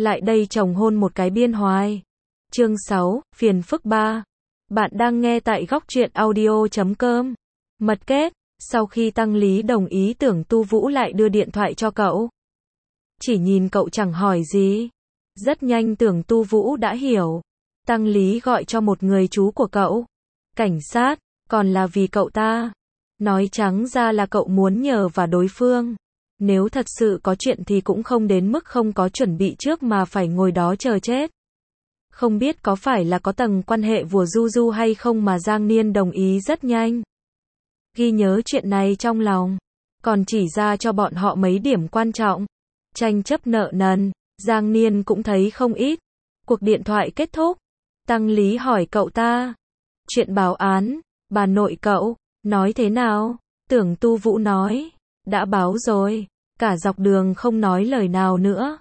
lại đây chồng hôn một cái biên hoài. Chương 6, phiền phức 3. Bạn đang nghe tại góc truyện audio.com. Mật kết, sau khi Tăng Lý đồng ý Tưởng Tu Vũ lại đưa điện thoại cho cậu. Chỉ nhìn cậu chẳng hỏi gì. Rất nhanh Tưởng Tu Vũ đã hiểu. Tăng Lý gọi cho một người chú của cậu. Cảnh sát, còn là vì cậu ta. Nói trắng ra là cậu muốn nhờ vào đối phương. Nếu thật sự có chuyện thì cũng không đến mức không có chuẩn bị trước mà phải ngồi đó chờ chết. Không biết có phải là có tầng quan hệ vùa du du hay không mà Giang Niên đồng ý rất nhanh. Ghi nhớ chuyện này trong lòng. Còn chỉ ra cho bọn họ mấy điểm quan trọng. Tranh chấp nợ nần, Giang Niên cũng thấy không ít. Cuộc điện thoại kết thúc. Tăng Lý hỏi cậu ta. Chuyện báo án, bà nội cậu, nói thế nào? Tưởng Tu Vũ nói. Đã báo rồi. Cả dọc đường không nói lời nào nữa.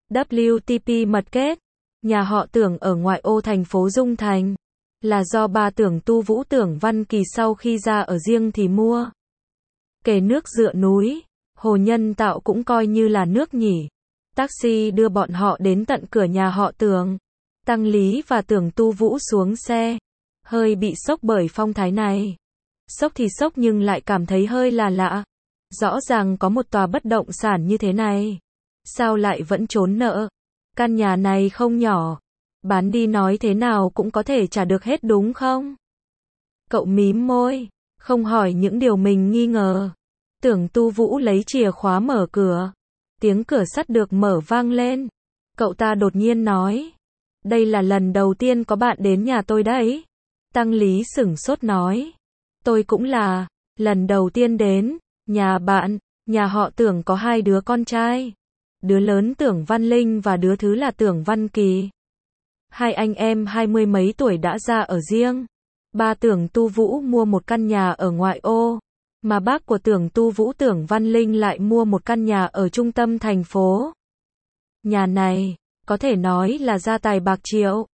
WTP mật kết. Nhà họ Tưởng ở ngoại ô thành phố Dung Thành. Là do ba Tưởng Tu Vũ Tưởng Văn Kỳ sau khi ra ở riêng thì mua. Kề nước dựa núi. Hồ nhân tạo cũng coi như là nước nhỉ. Taxi đưa bọn họ đến tận cửa nhà họ Tưởng. Tăng Lý và Tưởng Tu Vũ xuống xe. Hơi bị sốc bởi phong thái này. Sốc thì sốc nhưng lại cảm thấy hơi là lạ. Rõ ràng có một tòa bất động sản như thế này. Sao lại vẫn trốn nợ? Căn nhà này không nhỏ. Bán đi nói thế nào cũng có thể trả được hết đúng không? Cậu mím môi. Không hỏi những điều mình nghi ngờ. Tưởng Tu Vũ lấy chìa khóa mở cửa. Tiếng cửa sắt được mở vang lên. Cậu ta đột nhiên nói. Đây là lần đầu tiên có bạn đến nhà tôi đấy. Tăng Lý sửng sốt nói. Tôi cũng là. Lần đầu tiên đến. Nhà bạn. Nhà họ Tưởng có hai đứa con trai. Đứa lớn Tưởng Văn Linh và đứa thứ là Tưởng Văn Kỳ. Hai anh em 20 mấy tuổi đã ra ở riêng. Ba Tưởng Tu Vũ mua một căn nhà ở ngoại ô. Mà bác của Tưởng Tu Vũ Tưởng Văn Linh lại mua một căn nhà ở trung tâm thành phố. Nhà này, có thể nói là gia tài bạc triệu.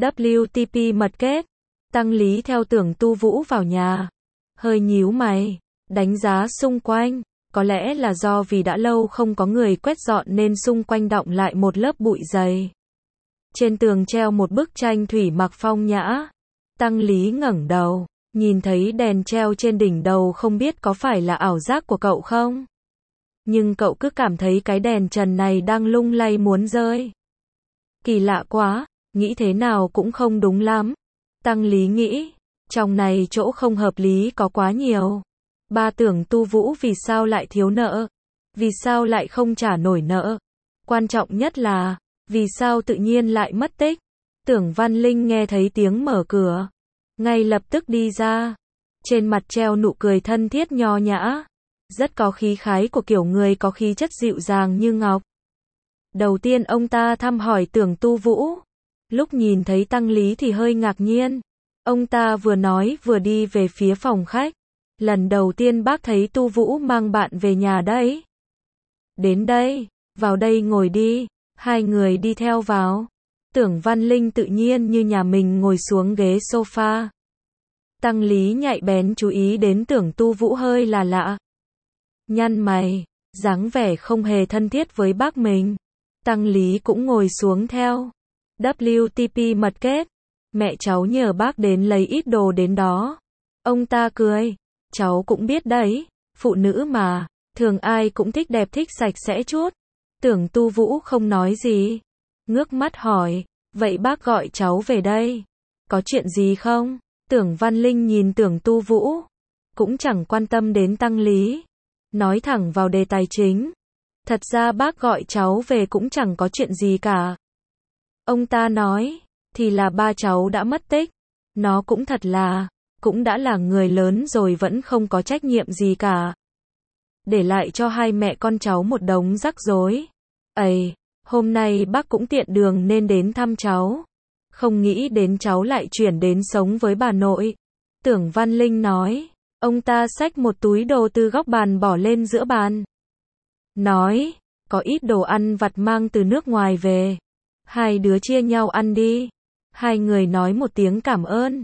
WTP mật kết. Tăng Lý theo Tưởng Tu Vũ vào nhà. Hơi nhíu mày, đánh giá xung quanh. Có lẽ là do vì đã lâu không có người quét dọn nên xung quanh đọng lại một lớp bụi dày. Trên tường treo một bức tranh thủy mặc phong nhã. Tăng Lý ngẩng đầu, nhìn thấy đèn treo trên đỉnh đầu không biết có phải là ảo giác của cậu không? Nhưng cậu cứ cảm thấy cái đèn trần này đang lung lay muốn rơi. Kỳ lạ quá, nghĩ thế nào cũng không đúng lắm. Tăng Lý nghĩ, trong này chỗ không hợp lý có quá nhiều. Ba Tưởng Tu Vũ vì sao lại thiếu nợ? Vì sao lại không trả nổi nợ? Quan trọng nhất là, vì sao tự nhiên lại mất tích? Tưởng Văn Linh nghe thấy tiếng mở cửa. Ngay lập tức đi ra. Trên mặt treo nụ cười thân thiết nho nhã. Rất có khí khái của kiểu người có khí chất dịu dàng như ngọc. Đầu tiên ông ta thăm hỏi Tưởng Tu Vũ. Lúc nhìn thấy Tăng Lý thì hơi ngạc nhiên. Ông ta vừa nói vừa đi về phía phòng khách. Lần đầu tiên bác thấy Tu Vũ mang bạn về nhà đấy. Đến đây, vào đây ngồi đi. Hai người đi theo vào. Tưởng Văn Linh tự nhiên như nhà mình ngồi xuống ghế sofa. Tăng Lý nhạy bén chú ý đến Tưởng Tu Vũ hơi là lạ. Nhăn mày, dáng vẻ không hề thân thiết với bác mình. Tăng Lý cũng ngồi xuống theo. WTP mật kết. Mẹ cháu nhờ bác đến lấy ít đồ đến đó. Ông ta cười. Cháu cũng biết đấy, phụ nữ mà, thường ai cũng thích đẹp thích sạch sẽ chút. Tưởng Tu Vũ không nói gì. Ngước mắt hỏi, vậy bác gọi cháu về đây. Có chuyện gì không? Tưởng Văn Linh nhìn Tưởng Tu Vũ. Cũng chẳng quan tâm đến Tăng Lý. Nói thẳng vào đề tài chính. Thật ra bác gọi cháu về cũng chẳng có chuyện gì cả. Ông ta nói, thì là ba cháu đã mất tích. Nó cũng thật là, cũng đã là người lớn rồi vẫn không có trách nhiệm gì cả. Để lại cho hai mẹ con cháu một đống rắc rối. Ây, hôm nay bác cũng tiện đường nên đến thăm cháu. Không nghĩ đến cháu lại chuyển đến sống với bà nội. Tưởng Văn Linh nói. Ông ta xách một túi đồ từ góc bàn bỏ lên giữa bàn. Nói, có ít đồ ăn vặt mang từ nước ngoài về. Hai đứa chia nhau ăn đi. Hai người nói một tiếng cảm ơn.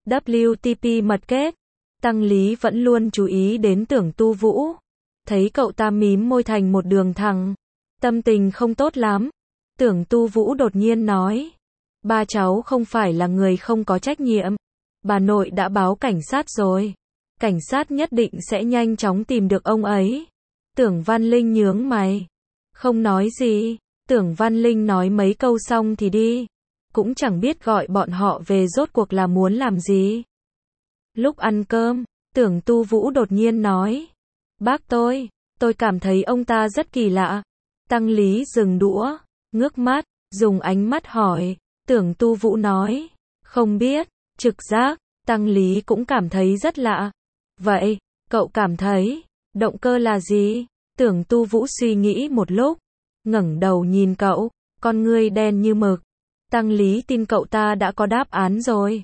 WTP mật kết. Tăng Lý vẫn luôn chú ý đến Tưởng Tu Vũ. Thấy cậu ta mím môi thành một đường thẳng. Tâm tình không tốt lắm. Tưởng Tu Vũ đột nhiên nói. Ba cháu không phải là người không có trách nhiệm. Bà nội đã báo cảnh sát rồi. Cảnh sát nhất định sẽ nhanh chóng tìm được ông ấy. Tưởng Văn Linh nhướng mày. Không nói gì. Tưởng Văn Linh nói mấy câu xong thì đi. Cũng chẳng biết gọi bọn họ về rốt cuộc là muốn làm gì. Lúc ăn cơm, Tưởng Tu Vũ đột nhiên nói. Bác tôi cảm thấy ông ta rất kỳ lạ. Tăng Lý dừng đũa, ngước mắt, dùng ánh mắt hỏi. Tưởng Tu Vũ nói. Không biết, trực giác. Tăng Lý cũng cảm thấy rất lạ. Vậy, cậu cảm thấy, động cơ là gì? Tưởng Tu Vũ suy nghĩ một lúc, ngẩng đầu nhìn cậu, con ngươi đen như mực. Tăng Lý tin cậu ta đã có đáp án rồi.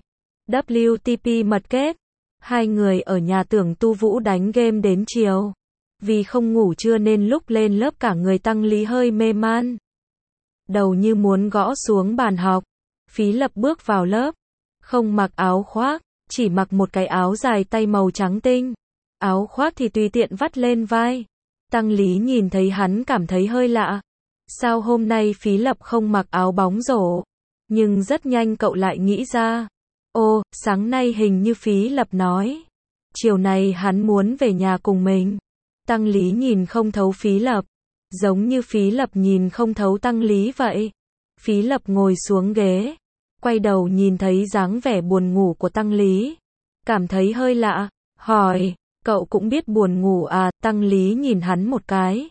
WTP mật kết. Hai người ở nhà Tưởng Tu Vũ đánh game đến chiều. Vì không ngủ trưa nên lúc lên lớp cả người Tăng Lý hơi mê man. Đầu như muốn gõ xuống bàn học. Phí Lập bước vào lớp. Không mặc áo khoác, chỉ mặc một cái áo dài tay màu trắng tinh. Áo khoác thì tùy tiện vắt lên vai. Tăng Lý nhìn thấy hắn cảm thấy hơi lạ. Sao hôm nay Phí Lập không mặc áo bóng rổ? Nhưng rất nhanh cậu lại nghĩ ra. Ô, sáng nay hình như Phí Lập nói. Chiều này hắn muốn về nhà cùng mình. Tăng Lý nhìn không thấu Phí Lập. Giống như Phí Lập nhìn không thấu Tăng Lý vậy. Phí Lập ngồi xuống ghế. Quay đầu nhìn thấy dáng vẻ buồn ngủ của Tăng Lý. Cảm thấy hơi lạ. Hỏi, cậu cũng biết buồn ngủ à? Tăng Lý nhìn hắn một cái.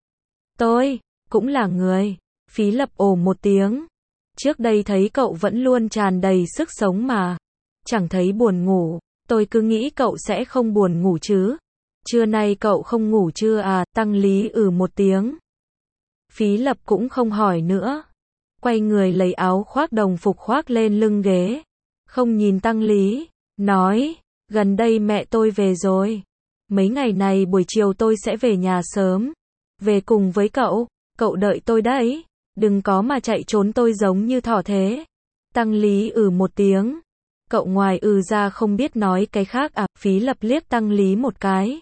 Tôi cũng là người. Phí Lập ồ một tiếng. Trước đây thấy cậu vẫn luôn tràn đầy sức sống mà. Chẳng thấy buồn ngủ. Tôi cứ nghĩ cậu sẽ không buồn ngủ chứ. Trưa nay cậu không ngủ chưa à? Tăng Lý một tiếng. Phí Lập cũng không hỏi nữa. Quay người lấy áo khoác đồng phục khoác lên lưng ghế. Không nhìn Tăng Lý. Nói, gần đây mẹ tôi về rồi. Mấy ngày này buổi chiều tôi sẽ về nhà sớm. Về cùng với cậu. Cậu đợi tôi đấy. Đừng có mà chạy trốn tôi giống như thỏ thế. Tăng Lý một tiếng. Cậu ngoài ra không biết nói cái khác à? Phí Lập liếc Tăng Lý một cái.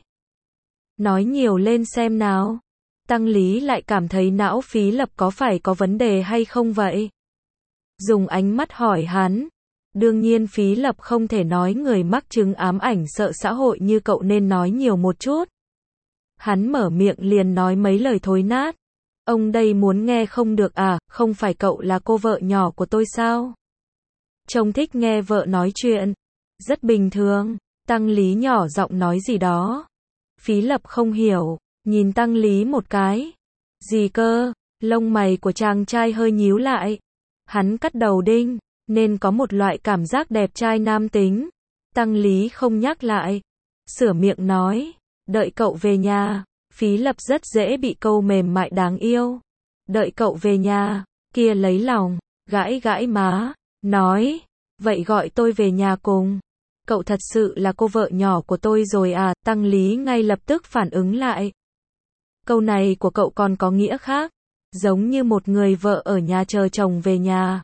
Nói nhiều lên xem nào. Tăng Lý lại cảm thấy não Phí Lập có phải có vấn đề hay không vậy? Dùng ánh mắt hỏi hắn. Đương nhiên Phí Lập không thể nói người mắc chứng ám ảnh sợ xã hội như cậu nên nói nhiều một chút. Hắn mở miệng liền nói mấy lời thối nát. Ông đây muốn nghe không được à? Không phải cậu là cô vợ nhỏ của tôi sao? Trông thích nghe vợ nói chuyện. Rất bình thường. Tăng Lý nhỏ giọng nói gì đó. Phí Lập không hiểu. Nhìn Tăng Lý một cái. Gì cơ? Lông mày của chàng trai hơi nhíu lại. Hắn cắt đầu đinh, nên có một loại cảm giác đẹp trai nam tính. Tăng Lý không nhắc lại. Sửa miệng nói. Đợi cậu về nhà. Phí Lập rất dễ bị câu mềm mại đáng yêu. Đợi cậu về nhà. Kia lấy lòng. Gãi gãi má. Nói. Vậy gọi tôi về nhà cùng. Cậu thật sự là cô vợ nhỏ của tôi rồi à? Tăng Lý ngay lập tức phản ứng lại. Câu này của cậu còn có nghĩa khác. Giống như một người vợ ở nhà chờ chồng về nhà.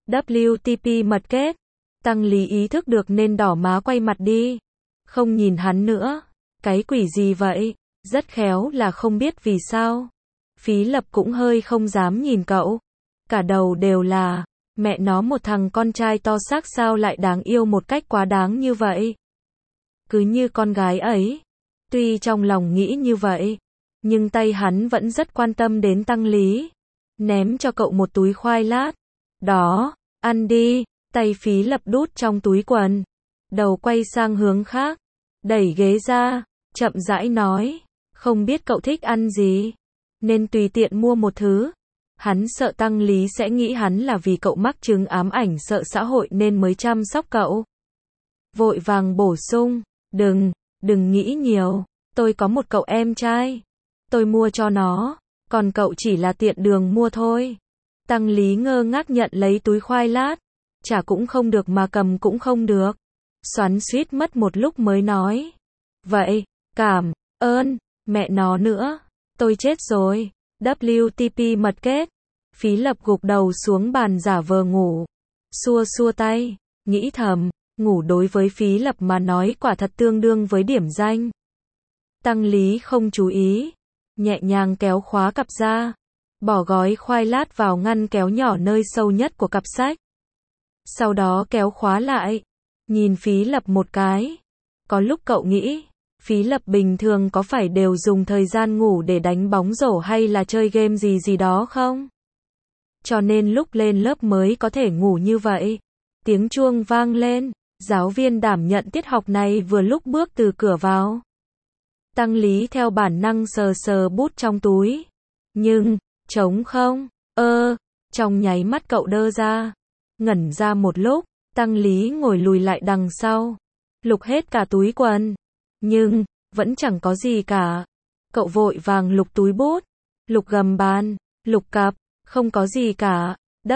WTP mật kết. Tăng Lý ý thức được nên đỏ má quay mặt đi. Không nhìn hắn nữa. Cái quỷ gì vậy? Rất khéo là không biết vì sao. Phí Lập cũng hơi không dám nhìn cậu. Cả đầu đều là. Mẹ nó một thằng con trai to xác sao lại đáng yêu một cách quá đáng như vậy. Cứ như con gái ấy. Tuy trong lòng nghĩ như vậy. Nhưng tay hắn vẫn rất quan tâm đến Tăng Lý. Ném cho cậu một túi khoai lát. Đó, ăn đi. Tay Phí Lập đút trong túi quần. Đầu quay sang hướng khác. Đẩy ghế ra. Chậm rãi nói. Không biết cậu thích ăn gì. Nên tùy tiện mua một thứ. Hắn sợ Tăng Lý sẽ nghĩ hắn là vì cậu mắc chứng ám ảnh sợ xã hội nên mới chăm sóc cậu. Vội vàng bổ sung. Đừng nghĩ nhiều. Tôi có một cậu em trai. Tôi mua cho nó. Còn cậu chỉ là tiện đường mua thôi. Tăng Lý ngơ ngác nhận lấy túi khoai lát. Trả cũng không được mà cầm cũng không được. Xoắn xuýt mất một lúc mới nói. Vậy, cảm ơn, mẹ nó nữa. Tôi chết rồi. WTP mật kết. Phí Lập gục đầu xuống bàn giả vờ ngủ. Xua xua tay. Nghĩ thầm, ngủ đối với Phí Lập mà nói quả thật tương đương với điểm danh. Tăng Lý không chú ý. Nhẹ nhàng kéo khóa cặp ra. bỏ gói khoai lát vào ngăn kéo nhỏ nơi sâu nhất của cặp sách. Sau đó kéo khóa lại, nhìn Phí Lập một cái. Có lúc cậu nghĩ, Phí Lập bình thường có phải đều dùng thời gian ngủ để đánh bóng rổ hay là chơi game gì đó không? Cho nên lúc lên lớp mới có thể ngủ như vậy. Tiếng chuông vang lên, giáo viên đảm nhận tiết học này vừa lúc bước từ cửa vào. Tăng Lý theo bản năng sờ sờ bút trong túi. Nhưng, trống không, trong nháy mắt cậu đơ ra. Ngẩn ra một lúc, Tăng Lý ngồi lùi lại đằng sau. Lục hết cả túi quần. Nhưng, vẫn chẳng có gì cả. Cậu vội vàng lục túi bút, lục gầm bàn, lục cặp, không có gì cả.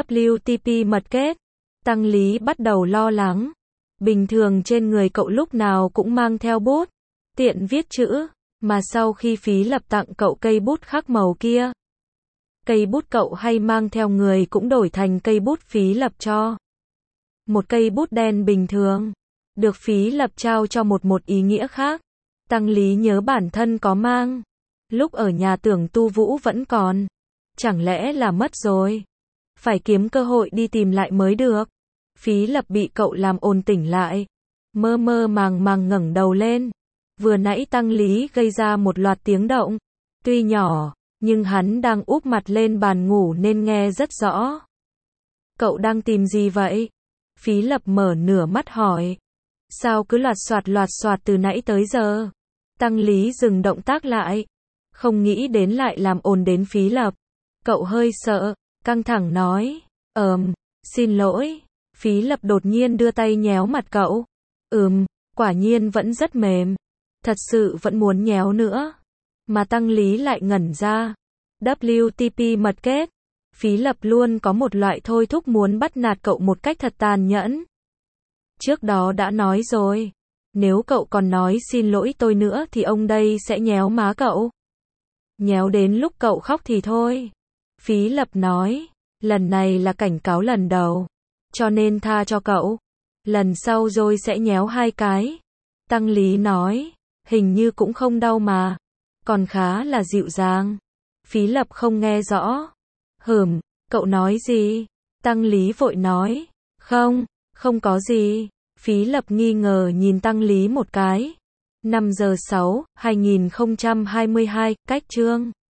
WTP mật kết. Tăng Lý bắt đầu lo lắng. Bình thường trên người cậu lúc nào cũng mang theo bút, tiện viết chữ, mà sau khi Phí Lập tặng cậu cây bút khác màu kia, cây bút cậu hay mang theo người cũng đổi thành cây bút Phí Lập cho. Một cây bút đen bình thường, được Phí Lập trao cho một ý nghĩa khác. Tăng Lý nhớ bản thân có mang, lúc ở nhà Tưởng Tu Vũ vẫn còn, chẳng lẽ là mất rồi? Phải kiếm cơ hội đi tìm lại mới được. Phí Lập bị cậu làm ồn tỉnh lại, mơ mơ màng màng ngẩng đầu lên. Vừa nãy Tăng Lý gây ra một loạt tiếng động, tuy nhỏ, nhưng hắn đang úp mặt lên bàn ngủ nên nghe rất rõ. Cậu đang tìm gì vậy? Phí Lập mở nửa mắt hỏi. Sao cứ loạt soạt từ nãy tới giờ? Tăng Lý dừng động tác lại, không nghĩ đến lại làm ồn đến Phí Lập. Cậu hơi sợ, căng thẳng nói, xin lỗi. Phí Lập đột nhiên đưa tay nhéo mặt cậu. Quả nhiên vẫn rất mềm. Thật sự vẫn muốn nhéo nữa. Mà Tăng Lý lại ngẩn ra. WTP mật kết. Phí Lập luôn có một loại thôi thúc muốn bắt nạt cậu một cách thật tàn nhẫn. Trước đó đã nói rồi. Nếu cậu còn nói xin lỗi tôi nữa thì ông đây sẽ nhéo má cậu. Nhéo đến lúc cậu khóc thì thôi. Phí Lập nói. Lần này là cảnh cáo lần đầu, cho nên tha cho cậu. Lần sau rồi sẽ nhéo 2 cái. Tăng Lý nói. Hình như cũng không đau mà. Còn khá là dịu dàng. Phí Lập không nghe rõ. Cậu nói gì? Tăng Lý vội nói. Không có gì. Phí Lập nghi ngờ nhìn Tăng Lý một cái. 5 giờ 6, 2022, cách chương